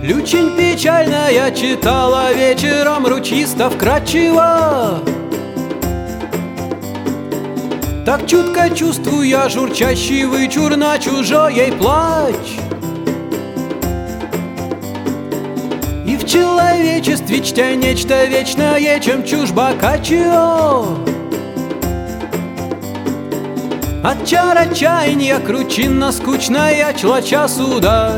Лючень печальная читала вечером ручисто вкрадчиво. Так чутко чувствуя журчащий вычур на чужой плач. И в человечестве чтя нечто вечное, чем чушь Боккаччио. От чар отчаяния кручинно скучная члача судач.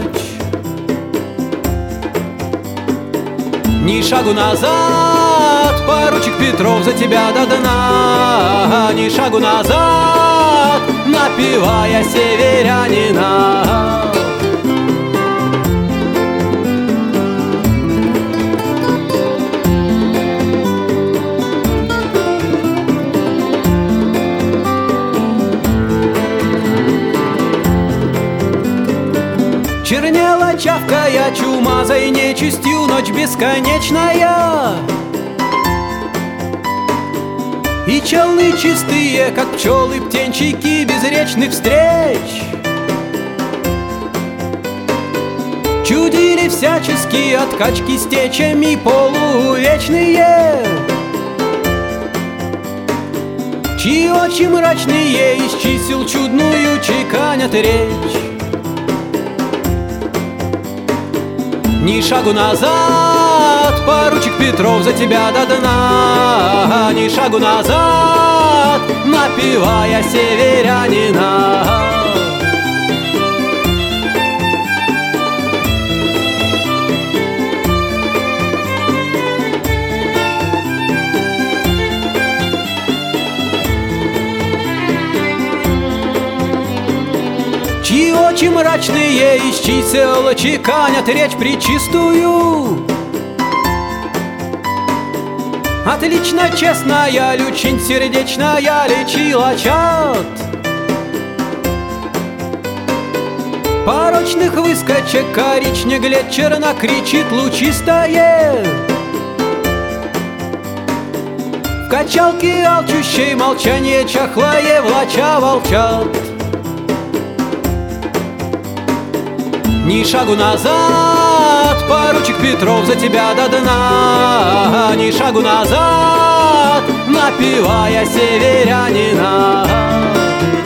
Ни шагу назад, поручик Петров, за тебя до дна. Ни шагу назад, напевая северянина. Чернела, чавкая чумазой нечистью ночь бесконечная. И челны чистые, как пчелы, птенчики безречных встреч. Чудили всяческие откачки с течами полувечные, чьи очи мрачные из чисел чудную чеканят речь. Ни шагу назад, поручик Петров, за тебя до дна. Ни шагу назад, напевая северянина. Чьи очи мрачные из чисел чеканят речь пречистую. Отлично честная, лючень сердечная лечила чад. Порочных выскочек коричнег глядь черно кричит лучистое. В качалке алчущей молчание чахлое влача волчат. Ни шагу назад, поручик Петров, за тебя до дна. Ни шагу назад, напевая северянина.